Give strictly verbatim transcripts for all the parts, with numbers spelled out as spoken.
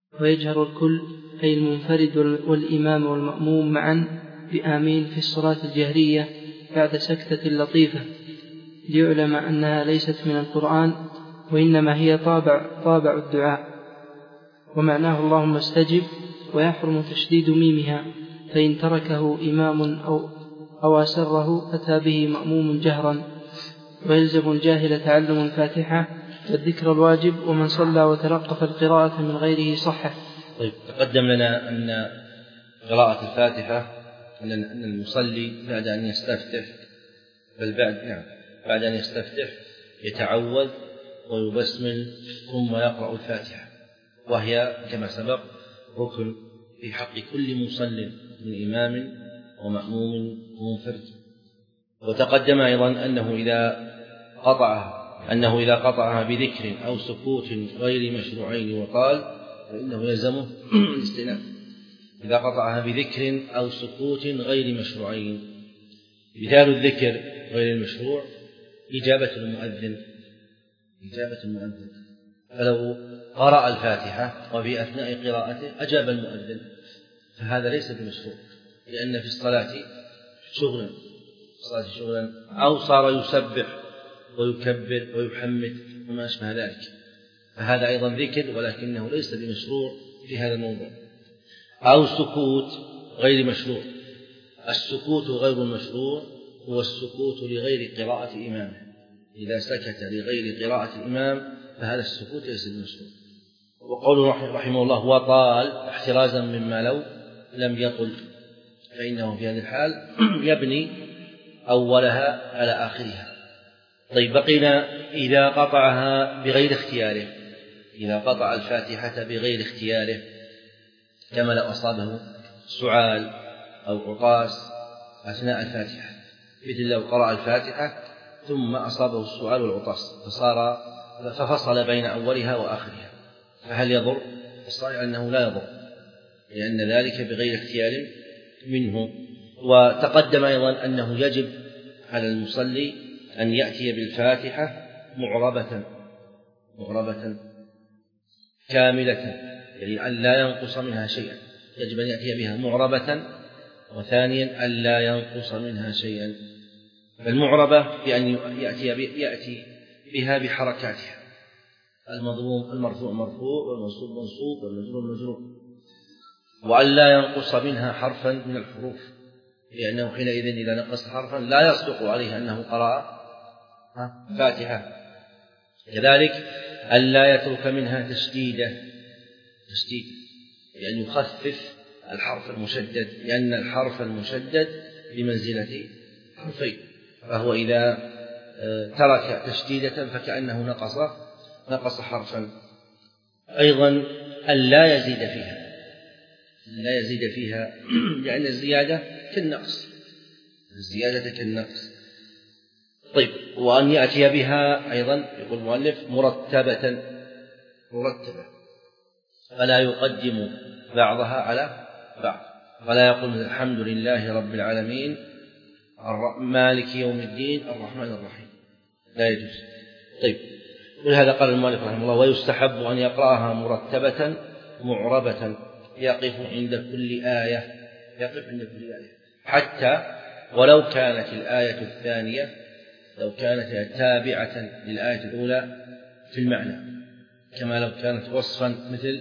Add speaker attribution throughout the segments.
Speaker 1: ويجهر الكل أي المنفرد والإمام والمأموم معا بآمين في الصلاة الجهرية بعد سكتة لطيفة، ليعلم أنها ليست من القرآن وإنما هي طابع, طابع الدعاء، ومعناه اللهم استجب، ويحرم تشديد ميمها، فإن تركه إمام أو, أو أسره أتى به مأموم جهرا. ويلزم الجاهل تعلم الفاتحة والذكر الواجب، ومن صلى وتلقف القراءة من غيره صحة.
Speaker 2: طيب، تقدم لنا أن قراءة الفاتحة أن المصلي بعد أن يستفتح بل بعد نعم بعد أن يستفتح يتعوذ ويبسمل ثم يقرأ الفاتحة، وهي كما سبق ركن في حق كل مصل من إمام ومأموم ومنفرد. وتقدم أيضا أنه إذا قطعها أنه إذا قطعها بذكر أو سكوت غير مشروعين وقال فإنه يلزمه الاستئناف. إذا قطعها بذكر أو سكوت غير مشروعين، مثال الذكر غير المشروع إجابة المؤذن إجابة المؤذن فلو قرأ الفاتحة وفي أثناء قراءته أجاب المؤذن فهذا ليس بمشروع، لأن في الصلاة شغلا الصلاة شغلا أو صار يسبح ويكبر ويحمد وما أشبه ذلك، فهذا أيضا ذكر ولكنه ليس بمشروع في هذا الموضوع. أو سكوت غير مشروع، السكوت غير المشروع هو السكوت لغير قراءة إمامه، إذا سكت لغير قراءة الإمام فهذا السكوت ليس بمشروع. وقوله رحمه الله وطال احترازا مما لو لم يطل، فإنه في هذه الحال يبني أولها على آخرها. طيب، بقينا إذا قطعها بغير اختياره، إذا قطع الفاتحة بغير اختياره كما لو أصابه سعال أو عطاس أثناء الفاتحة، مثل لو قرأ الفاتحة ثم أصابه السعال والعطاس فصار ففصل بين أولها وآخرها، فهل يضر؟ الصحيح أنه لا يضر، لأن ذلك بغير اختيار منه. وتقدم أيضا أنه يجب على المصلي أن يأتي بالفاتحة معربة معربة كاملة، يعني أن لا ينقص منها شيئا، يجب أن يأتي بها معربة، وثانيا أن لا ينقص منها شيئا. فالمعربة بأن يأتي, يأتي بها بحركاتها، المضموم المرفوع مرفوع والمنصوب منصوب والمجرور مجرور، وأن لا ينقص منها حرفا من الحروف، لأنه حينئذ إذا نقص حرفا لا يصدق عليه أنه قرأ فاتحة. كذلك أن لا يترك منها تشديدة تشديد يعني يخفف الحرف المشدد، لأن الحرف المشدد بمنزلة حرفين، فهو إذا ترك تشديدة فكأنه نقص نقص حرفا. أيضا أن لا يزيد فيها لا يزيد فيها لأن الزيادة كالنقص الزيادة كالنقص. طيب، وأن يأتي بها أيضا يقول المؤلف مرتبة مرتبة فلا يقدم بعضها على بعض، ولا يقول الحمد لله رب العالمين مالك يوم الدين الرحمن الرحيم، لا يجوز. طيب، ولهذا قال المؤلف رحمه الله ويستحب أن يقرأها مرتبة معربة يقف عند كل آية يقف عند كل آية حتى ولو كانت الآية الثانية لو كانت تابعة للآية الأولى في المعنى، كما لو كانت وصفا مثل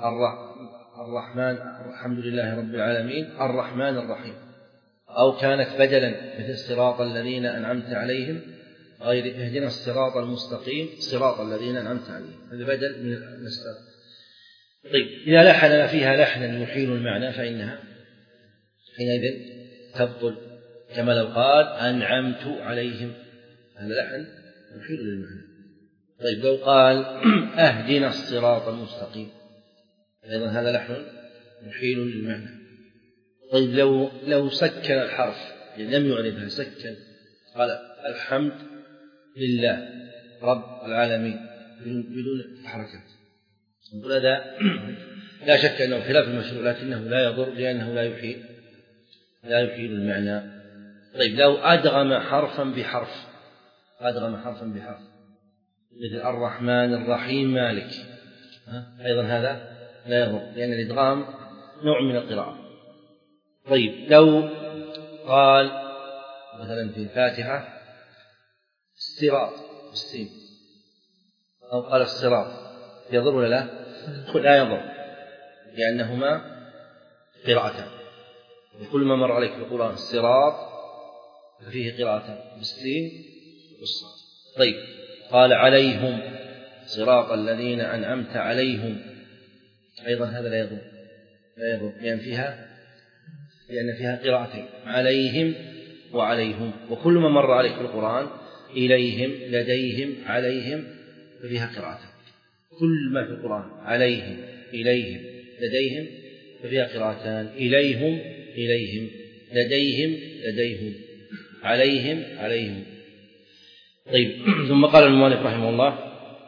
Speaker 2: الرحمن الحمد لله رب العالمين الرحمن الرحيم، أو كانت بدلا مثل صراط الذين أنعمت عليهم غير اهدنا الصراط المستقيم صراط الذين أنعمت عليهم، هذا بدل من الأسباب. طيب، إذا لحن فيها لحنا يحيل المعنى فإنها حينئذ تبطل، كما لو قال أنعمت عليهم، هذا لحن يحيل للمعنى. طيب، لو قال أهدنا الصراط المستقيم أيضا هذا لحن يحيل للمعنى. طيب، لو لو سكن الحرف يعني لم يعربها سكن قال الحمد لله رب العالمين بدون حركات، نقول هذا لا شك أنه خلاف المشروع لكنه لا يضر لأنه لا يحيل لا يحيل المعنى. طيب، لو أدغم حرفا بحرف أدغم حرفا بحرف مثل الرحمن الرحيم مالك أيضا هذا لا يضر، لأن الإدغام نوع من القراءة. طيب لو قال مثلا في الفاتحة الصراط بالسين أو قال الصراط يضر ولا لا؟ لا يضر، لأنهما قراءتان، وكل ما مر عليك في القرآن الصراط ففيه قراءتان بالسين والصاد. طيب قال عليهم صراط الذين أنعمت عليهم، أيضا هذا لا يضر، لا يضر لأن فيها لأن فيها قراءتين عليهم وعليهم، وكل ما مر عليك في القرآن إليهم لديهم عليهم ففيها قراءتان، كل ما في القرآن عليهم إليهم لديهم ففيها قراءتان، إليهم إليهم لديهم لديهم عليهم عليهم. طيب ثم قال المؤلف رحمه الله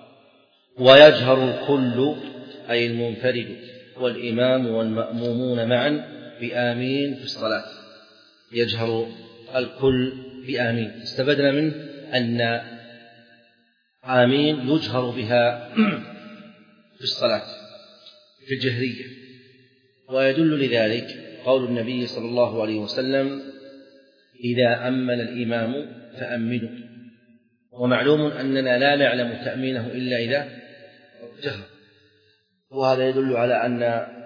Speaker 2: ويجهر الكل أي المنفرد والإمام والمأمومون معا بآمين في الصلاة. يجهر الكل بآمين، استفدنا منه أن آمين يجهر بها في الصلاة في الجهرية، ويدل لذلك قول النبي صلى الله عليه وسلم إذا أمن الإمام فأمنوا، ومعلوم أننا لا نعلم تأمينه إلا إذا جهر، وهذا يدل على أن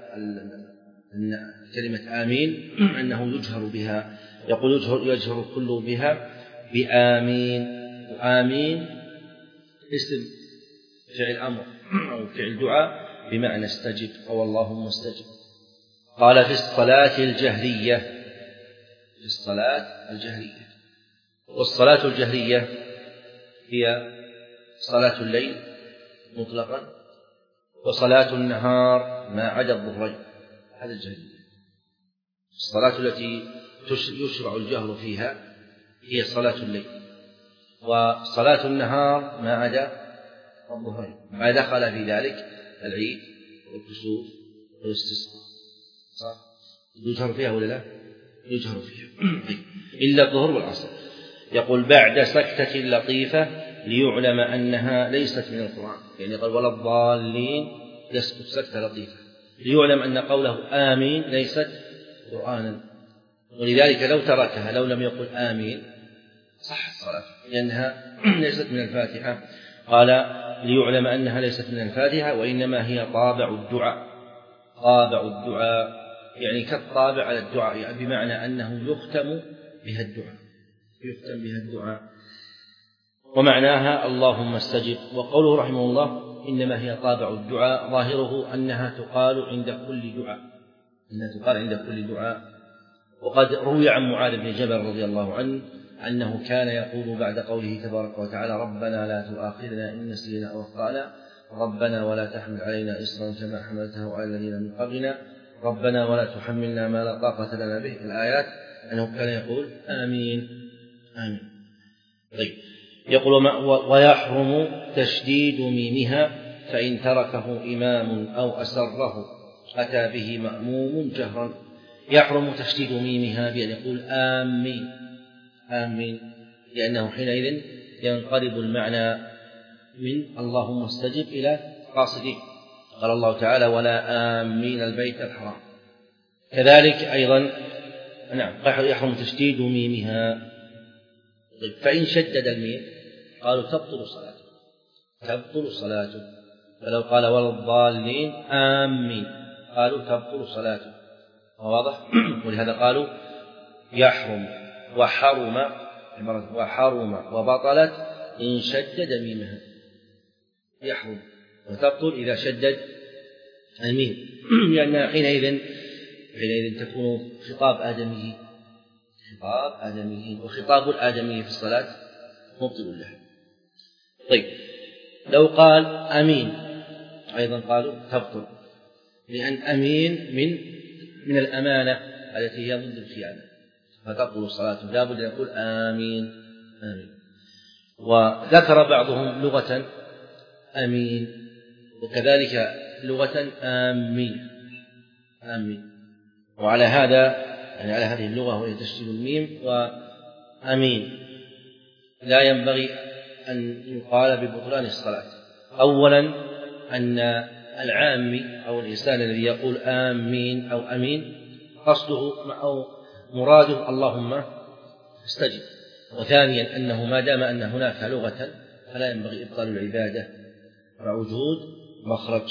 Speaker 2: أن كلمة آمين أنه يجهر بها. يقول يجهر, يجهر كل بها بآمين، وآمين اسم فعل أمر أو فعل دعاء بمعنى استجب أو اللهم استجب. قال في الصلاة الجهرية، في الصلاة الجهرية، والصلاة الجهرية هي صلاة الليل مطلقا وصلاة النهار ما عدا الظهرين، هذا الجهرية. الصلاة التي يشرع الجهر فيها هي صلاة الليل، وصلاة النهار ما عدا الظهرين، ما دخل في ذلك العيد والكسوف والاستسقاء، صح؟ يجهر فيها ولا لا؟ يجهر فيها إلا الظهر والعصر. يقول بعد سكتة لطيفة ليعلم أنها ليست من القرآن، يعني قال ولا الضالين يسكت سكتة لطيفة ليعلم أن قوله آمين ليست قرآنا، ولذلك لو تركها لو لم يقل آمين صح الصلاة لأنها ليست من الفاتحة. قال ليعلم أنها ليست من الفاتحة وإنما هي طابع الدعاء، طابع الدعاء يعني كالطابع على الدعاء، يعني بمعنى أنه يختم بها الدعاء، يختم بها الدعاء، ومعناها اللهم استجب. وقوله رحمه الله إنما هي طابع الدعاء ظاهره أنها تقال عند كل دعاء، أنها تقال عند كل دعاء. وقد روي عن معاذ بن جبل رضي الله عنه أنه كان يقول بعد قوله تبارك وتعالى ربنا لا تؤاخذنا إن نسينا أو أخطأنا، ربنا ولا تحمل علينا إصرا كما حملته على الذين من قبلنا، ربنا ولا تحملنا ما لا طاقة لنا به، الآيات، أنه كان يقول آمين آمين. طيب يقول ويحرم تشديد ميمها فإن تركه إمام أو أسره أتى به مأموم جهرا. يحرم تشديد ميمها بأن يقول آمين آمين، لأنه حينئذ ينقلب المعنى من اللهم استجب إلى قاصدين. قال الله تعالى ولا آمين البيت الحرام. كذلك أيضا نعم يحرم تشديد ميمها. فإن شدد الميم قالوا تبطل صلاته، تبطل صلاته. فلو قال ولا الضالين آمين قالوا تبطل صلاته، واضح؟ ولهذا قالوا يحرم وحرم وحرم وبطلت إن شدد ميمها، يحرم وتبطل إذا شدد الميم، لأن حينئذ حينئذ تكون خطاب آدمي، خطاب آدمي، وخطاب الآدمي في الصلاة مبطل له. طيب لو قال أمين أيضا قالوا تبطل، لأن أمين من من الأمانة التي هي ضد الخيانة، فتبطل الصلاة، لا بد أن يقول آمين آمين. وذكر بعضهم لغة أمين وكذلك لغة آمين آمين، وعلى هذا يعني على هذه اللغة وهي تشديد الميم وأمين لا ينبغي أن يقال ببطلان الصلاة. أولا أن العامي أو الإنسان الذي يقول آمين أو أمين قصده أو مراده اللهم استجب. وثانيا أنه ما دام أن هناك لغة فلا ينبغي إبطال العبادة مع وجود مخرج.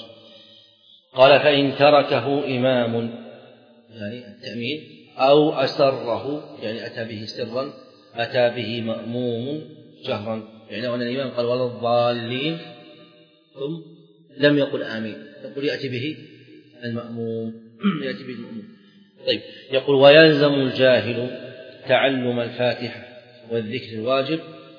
Speaker 2: قال فإن تركه إمام يعني التأمين أو أسره يعني أتى به سرا أتى به مأموم جهرا، يعني أن الإمام قال ولا الضالين ثم لم يقل آمين يقول يأتي به المأموم يأتي به المأموم. طيب يقول ويلزم الجاهل تعلم الفاتحة والذكر الواجب.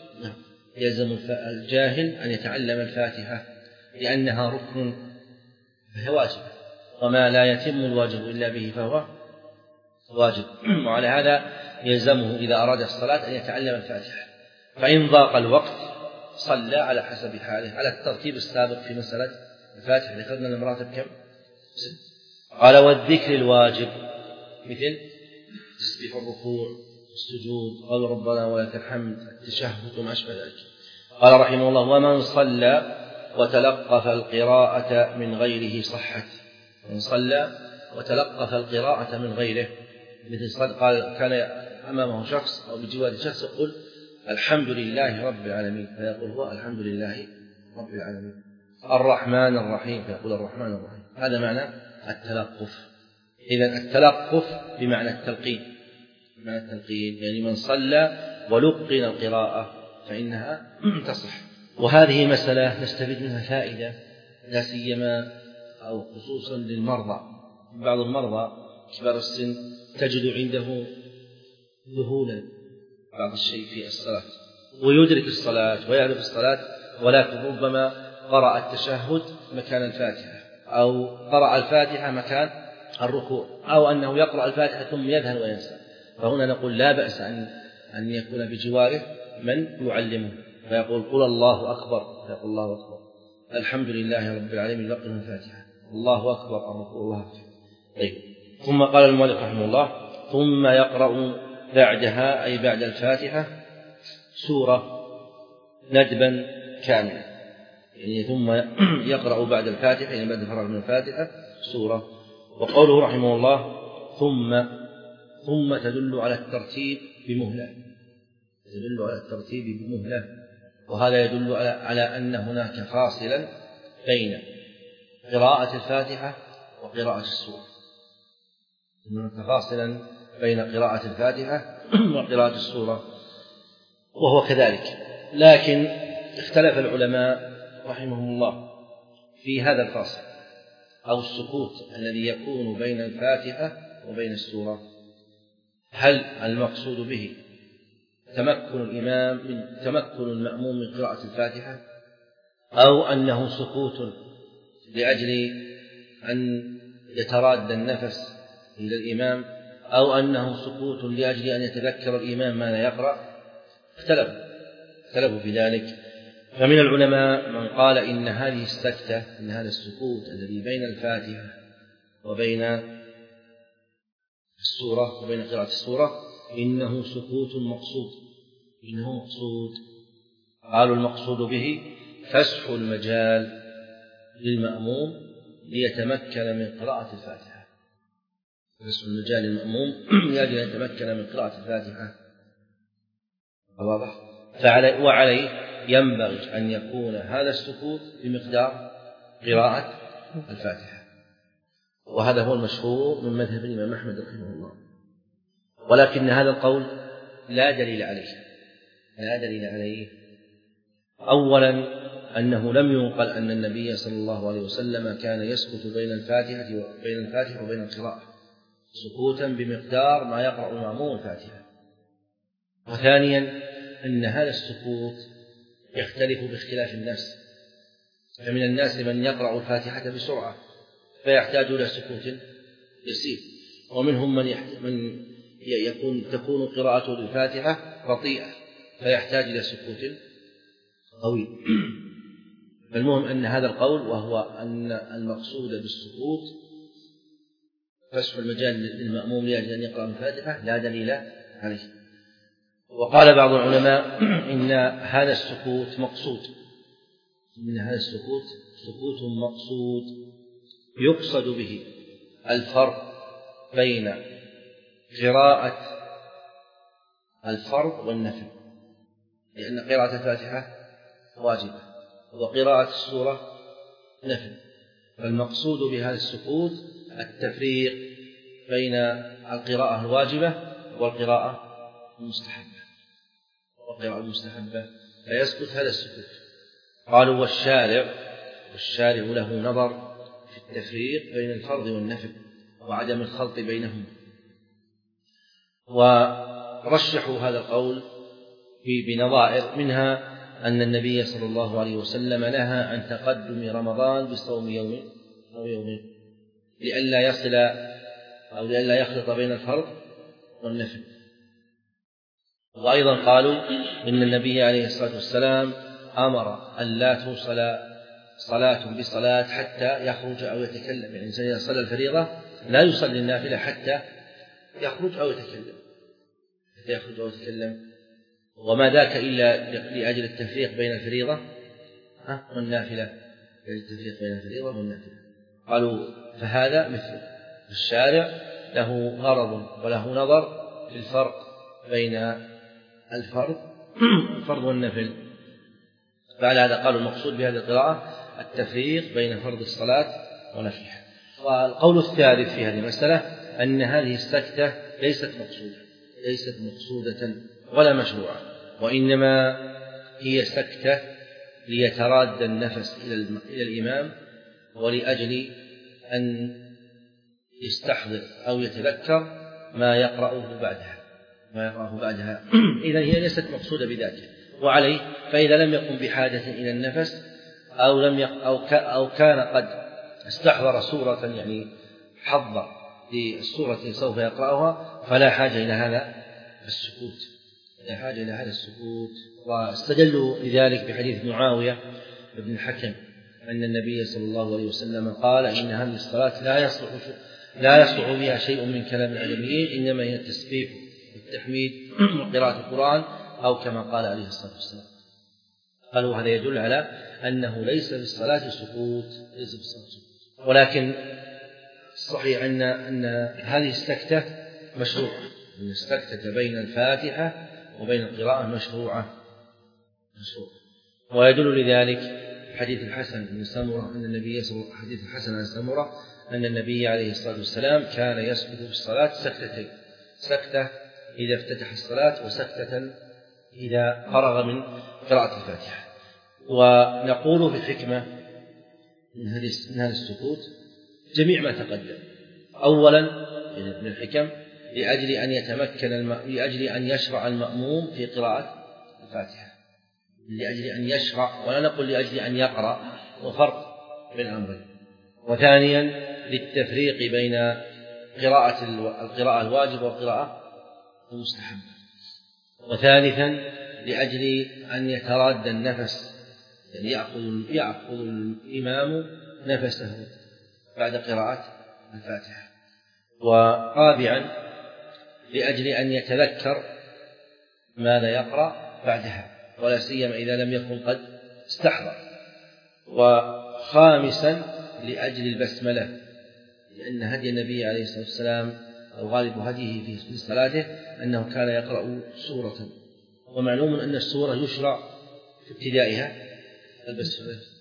Speaker 2: يلزم الجاهل أن يتعلم الفاتحة لأنها ركن فهي واجب، وما لا يتم الواجب إلا به فهو واجب. وعلى هذا يلزمه إذا أراد الصلاة أن يتعلم الفاتحة، فإن ضاق الوقت صلى على حسب حاله على الترتيب السابق في مسألة الفاتحة. ذكرنا المراتب كم؟ ست. قال والذكر الواجب مثل تسبيح الركوع السجود قال ربنا ولك الحمد التشهد وما أشبه ذلك. قال رحمه الله ومن صلى وتلقف القراءة من غيره صحت. من صلى وتلقف القراءة من غيره مثل قال كان أمامه شخص أو بجوار شخص يقول الحمد لله رب العالمين فيقول هو الحمد لله رب العالمين. الرحمن الرحيم فيقول الرحمن الرحيم. هذا معنى التلقف. إذن التلقف بمعنى التلقين، بمعنى التلقين يعني من صلى ولقن القراءة فإنها تصح. وهذه مسألة نستفيد منها فائدة لا سيما أو خصوصا للمرضى. بعض المرضى كبار السن تجد عنده ذهولا بعض الشيء في الصلاة ويدرك الصلاة ويعرف الصلاة، ولكن ربما قرأ التشهد مكان الفاتحة أو قرأ الفاتحة مكان الركوع أو أنه يقرأ الفاتحة ثم يذهل وينسى. فهنا نقول لا بأس أن أن يكون بجواره من يعلمه فيقول قل الله أكبر فيقول الله أكبر الحمد لله رب العالمين لقن الفاتحة الله أكبر الركوع الله أكبر. طيب ثم قال المؤلف رحمه الله ثم يقرأ بعدها أي بعد الفاتحة سورة ندبا كاملة، يعني ثم يقرأ بعد الفاتحة يعني بعد الفراغ من الفاتحة سورة. وقوله رحمه الله ثم ثم تدل على الترتيب بمهلة، تدل على الترتيب بمهلة، وهذا يدل على, على أن هناك فاصلا بين قراءة الفاتحة وقراءة السورة، هناك فاصلا بين قراءة الفاتحة وقراءة السورة وهو كذلك. لكن اختلف العلماء رحمهم الله في هذا الفاصل أو السكوت الذي يكون بين الفاتحة وبين السورة، هل المقصود به تمكن الإمام من تمكن المأموم من قراءة الفاتحة أو أنه سكوت لأجل أن يتراد النفس إلى الإمام أو أنه سكوت لأجل أن يتذكر الإمام ما لا يقرأ. اختلفوا اختلفوا في ذلك. فمن العلماء من قال إن هذه السكتة إن هذا السكوت الذي بين الفاتحة وبين السورة وبين قراءة السورة إنه سكوت مقصود إنه مقصود قالوا المقصود به فسح المجال للمأموم ليتمكن من قراءة الفاتحة، فسح المجال للمأموم لأجل أن يتمكن من قراءة الفاتحة. واضح؟ وعليه ينبغي أن يكون هذا السكوت بمقدار قراءة الفاتحة، وهذا هو المشهور من مذهب الإمام أحمد رحمه الله. ولكن هذا القول لا دليل عليه لا دليل عليه أولا أنه لم ينقل أن النبي صلى الله عليه وسلم كان يسكت بين الفاتحة وبين الفاتحة وبين القراءة سكوتا بمقدار ما يقرأ المأموم الفاتحة. وثانيا أن هذا السكوت يختلف باختلاف الناس، فمن الناس من يقرأ الفاتحة بسرعة فيحتاج إلى سكوت يسير، ومنهم من, من يكون تكون قراءته للفاتحة بطيئة فيحتاج إلى سكوت قوي. فالمهم أن هذا القول وهو أن المقصود بالسكوت فسح المجال للمأموم لأجل أن يقرأ الفاتحة لا دليل عليه. وقال بعض العلماء إن هذا السكوت مقصود إن هذا السكوت سكوت مقصود يقصد به الفرق بين قراءة الفرض والنفل، لأن قراءة الفاتحة واجبة وقراءة السورة نفل، فالمقصود بهذا السكوت التفريق بين القراءة الواجبة والقراءة المستحبة والقراءة المستحبة فيسكت هذا السكوت. قالوا والشارع والشارع له نظر في التفريق بين الفرض والنفل وعدم الخلط بينهما، ورشحوا هذا القول بنظائر، منها أن النبي صلى الله عليه وسلم نهى عن تقدم رمضان بصوم يوم أو يومين لئلا يصل أو لئلا يخلط بين الفرض والنفل. وأيضا قالوا إن النبي عليه الصلاة والسلام أمر أن لا توصل صلاة بصلاة حتى يخرج أو يتكلم، يعني إذا صلى الفريضة لا يصلي النافلة حتى يخرج أو يتكلم حتى يخرج أو يتكلم وما ذاك إلا لأجل التفريق بين الفريضة والنافلة، لأجل التفريق بين الفريضة والنافلة. قالوا فهذا مثل الشارع له غرض وله نظر في الفرق بين الفرض الفرض والنفل. بعد هذا قالوا المقصود بهذه القراءة التفريق بين فرض الصلاة ونفلها. والقول الثالث في هذه المسألة أن هذه السكتة ليست مقصودة ليست مقصودة ولا مشروعة، وإنما هي سكتة ليتراد النفس إلى الإمام ولأجل أن يستحضر أو يتذكر ما يقرأه بعدها ما يقرأه بعدها إذن هي ليست مقصودة بذاتها. وعليه فإذا لم يكن بحاجة إلى النفس أو لم يق أو, أو كان قد استحضر سورة يعني حضر للسورة سوف يقرأها فلا حاجة إلى هذا السكوت لا حاجة إلى هذا السكوت. واستدلوا لذلك بحديث معاوية بن الحكم أن النبي صلى الله عليه وسلم قال إن هذه الصلاة لا يصلح لا يصلح بها شيء من كلام العالمين، إنما هي التسبيح والتحميد وقراءة القرآن أو كما قال عليه الصلاة والسلام. قالوا هذا يدل على أنه ليس في الصلاة سكوت ليس في الصلاة سكوت ولكن صحيح أن أن هذه السكتة مشروعة، أن السكتة بين الفاتحة وبين القراءة مشروعة مشروعة ويدل لذلك حديث الحسن بن سمرة أن النبي حديث الحسن بن سمرة أن النبي عليه الصلاة والسلام كان يسكت في الصلاة سكتتين، سكتة إذا افتتح الصلاة وسكتة إذا فرغ من قراءة الفاتحة. ونقول في الحكمة من هذا السكوت جميع ما تقدم. أولا من الحكم لأجل أن يتمكن الم... لأجل أن يشرع المأموم في قراءة الفاتحة، لأجل أن يشرع ولا نقول لأجل أن يقرأ، وفرق بين الأمرين. وثانيا للتفريق بين قراءة القراءة الواجبة والقراءة المستحبة. وثالثا لأجل أن يتراد النفس، يعني يأخذ يأخذ الإمام نفسه بعد قراءة الفاتحة. ورابعا لأجل أن يتذكر ماذا يقرأ بعدها ولا سيما إذا لم يكن قد استحضر. وخامسا لأجل البسملة، لأن هدي النبي عليه الصلاة والسلام أو غالب هديه في صلاته أنه كان يقرأ سورة، ومعلوم أن السورة يشرع في ابتدائها البسملة.